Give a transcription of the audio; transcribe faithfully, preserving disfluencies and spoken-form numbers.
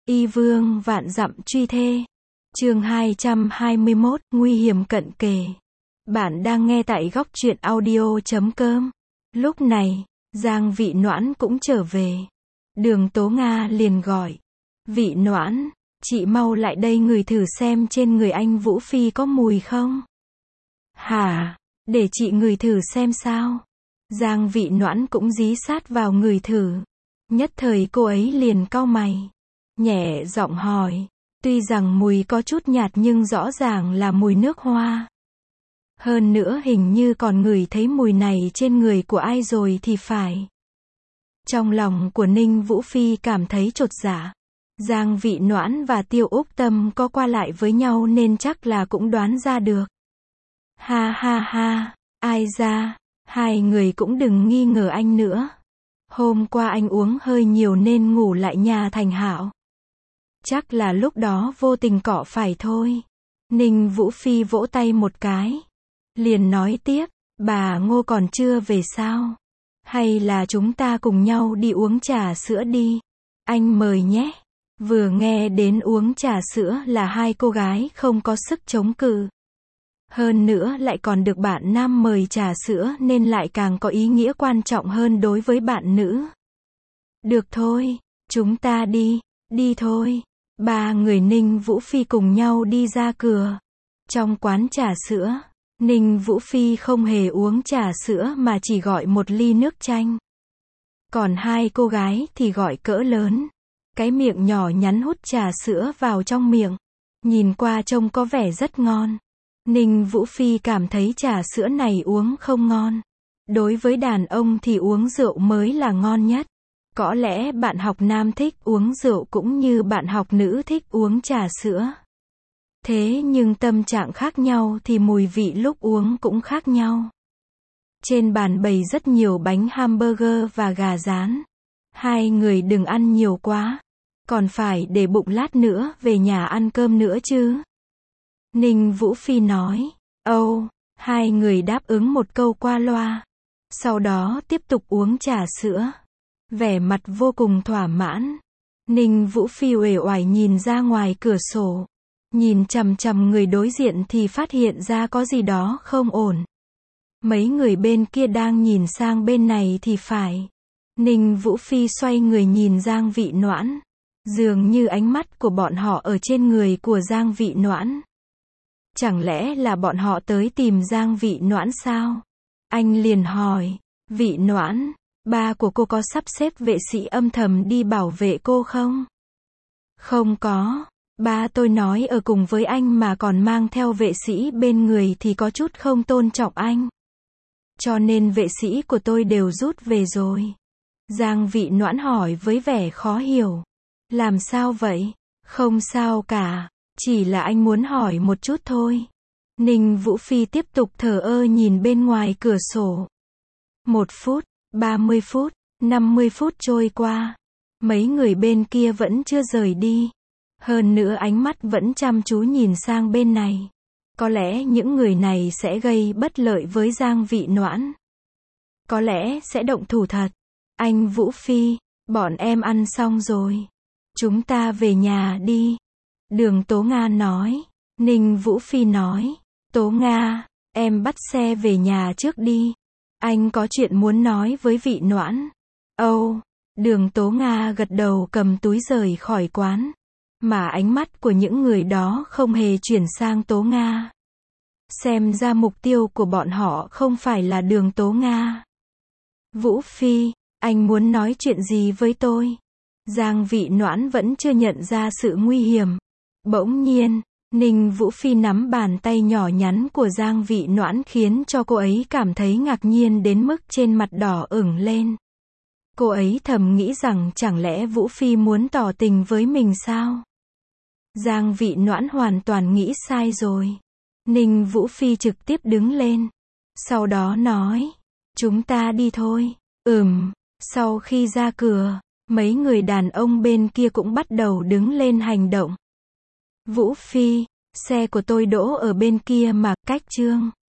Y vương vạn dặm truy thê. Chương hai trăm hai mươi mốt, nguy hiểm cận kề. Bạn đang nghe tại góc truyện audio chấm com. Lúc này, Giang Vị Noãn cũng trở về. Đường Tố Nga liền gọi. Vị Noãn, chị mau lại đây ngửi thử xem trên người anh Vũ Phi có mùi không? Hả? Để chị ngửi thử xem sao? Giang Vị Noãn cũng dí sát vào ngửi thử. Nhất thời cô ấy liền cau mày. Nhẹ giọng hỏi. Tuy rằng mùi có chút nhạt nhưng rõ ràng là mùi nước hoa. Hơn nữa hình như còn ngửi thấy mùi này trên người của ai rồi thì phải. Trong lòng của Ninh Vũ Phi cảm thấy chột dạ. Giang Vị Noãn và Tiêu Úc Tâm có qua lại với nhau nên chắc là cũng đoán ra được. Ha ha ha, ai ra, hai người cũng đừng nghi ngờ anh nữa. Hôm qua anh uống hơi nhiều nên ngủ lại nhà Thành Hạo. Chắc là lúc đó vô tình cọ phải thôi. Ninh Vũ Phi vỗ tay một cái. Liền nói tiếp, bà Ngô còn chưa về sao? Hay là chúng ta cùng nhau đi uống trà sữa đi? Anh mời nhé. Vừa nghe đến uống trà sữa là hai cô gái không có sức chống cự. Hơn nữa lại còn được bạn nam mời trà sữa nên lại càng có ý nghĩa quan trọng hơn đối với bạn nữ. Được thôi, chúng ta đi, đi thôi. Ba người Ninh Vũ Phi cùng nhau đi ra cửa. Trong quán trà sữa, Ninh Vũ Phi không hề uống trà sữa mà chỉ gọi một ly nước chanh. Còn hai cô gái thì gọi cỡ lớn. Cái miệng nhỏ nhắn hút trà sữa vào trong miệng. Nhìn qua trông có vẻ rất ngon. Ninh Vũ Phi cảm thấy trà sữa này uống không ngon. Đối với đàn ông thì uống rượu mới là ngon nhất. Có lẽ bạn học nam thích uống rượu cũng như bạn học nữ thích uống trà sữa. Thế nhưng tâm trạng khác nhau thì mùi vị lúc uống cũng khác nhau. Trên bàn bày rất nhiều bánh hamburger và gà rán. Hai người đừng ăn nhiều quá. Còn phải để bụng lát nữa về nhà ăn cơm nữa chứ. Ninh Vũ Phi nói. Âu, hai người đáp ứng một câu qua loa. Sau đó tiếp tục uống trà sữa. Vẻ mặt vô cùng thỏa mãn. Ninh Vũ Phi uể oải nhìn ra ngoài cửa sổ. Nhìn chằm chằm người đối diện thì phát hiện ra có gì đó không ổn. Mấy người bên kia đang nhìn sang bên này thì phải. Ninh Vũ Phi xoay người nhìn Giang Vị Noãn. Dường như ánh mắt của bọn họ ở trên người của Giang Vị Noãn. Chẳng lẽ là bọn họ tới tìm Giang Vị Noãn sao? Anh liền hỏi. Vị Noãn, ba của cô có sắp xếp vệ sĩ âm thầm đi bảo vệ cô không? Không có. Ba tôi nói ở cùng với anh mà còn mang theo vệ sĩ bên người thì có chút không tôn trọng anh. Cho nên vệ sĩ của tôi đều rút về rồi. Giang Vị Noãn hỏi với vẻ khó hiểu. Làm sao vậy? Không sao cả. Chỉ là anh muốn hỏi một chút thôi. Ninh Vũ Phi tiếp tục thờ ơ nhìn bên ngoài cửa sổ. Một phút, ba mươi phút, năm mươi phút trôi qua. Mấy người bên kia vẫn chưa rời đi. Hơn nữa ánh mắt vẫn chăm chú nhìn sang bên này. Có lẽ những người này sẽ gây bất lợi với Giang Vị Noãn. Có lẽ sẽ động thủ thật. Anh Vũ Phi, bọn em ăn xong rồi. Chúng ta về nhà đi. Đường Tố Nga nói. Ninh Vũ Phi nói. Tố Nga, em bắt xe về nhà trước đi. Anh có chuyện muốn nói với Vị Noãn. Âu, Đường Tố Nga gật đầu cầm túi rời khỏi quán. Mà ánh mắt của những người đó không hề chuyển sang Tố Nga. Xem ra mục tiêu của bọn họ không phải là Đường Tố Nga. Vũ Phi, anh muốn nói chuyện gì với tôi? Giang Vị Noãn vẫn chưa nhận ra sự nguy hiểm. Bỗng nhiên, Ninh Vũ Phi nắm bàn tay nhỏ nhắn của Giang Vị Noãn khiến cho cô ấy cảm thấy ngạc nhiên đến mức trên mặt đỏ ửng lên. Cô ấy thầm nghĩ rằng chẳng lẽ Vũ Phi muốn tỏ tình với mình sao? Giang Vị Noãn hoàn toàn nghĩ sai rồi. Ninh Vũ Phi trực tiếp đứng lên. Sau đó nói. Chúng ta đi thôi. Ừm. Sau khi ra cửa, mấy người đàn ông bên kia cũng bắt đầu đứng lên hành động. Vũ Phi, xe của tôi đỗ ở bên kia mà, cách Trương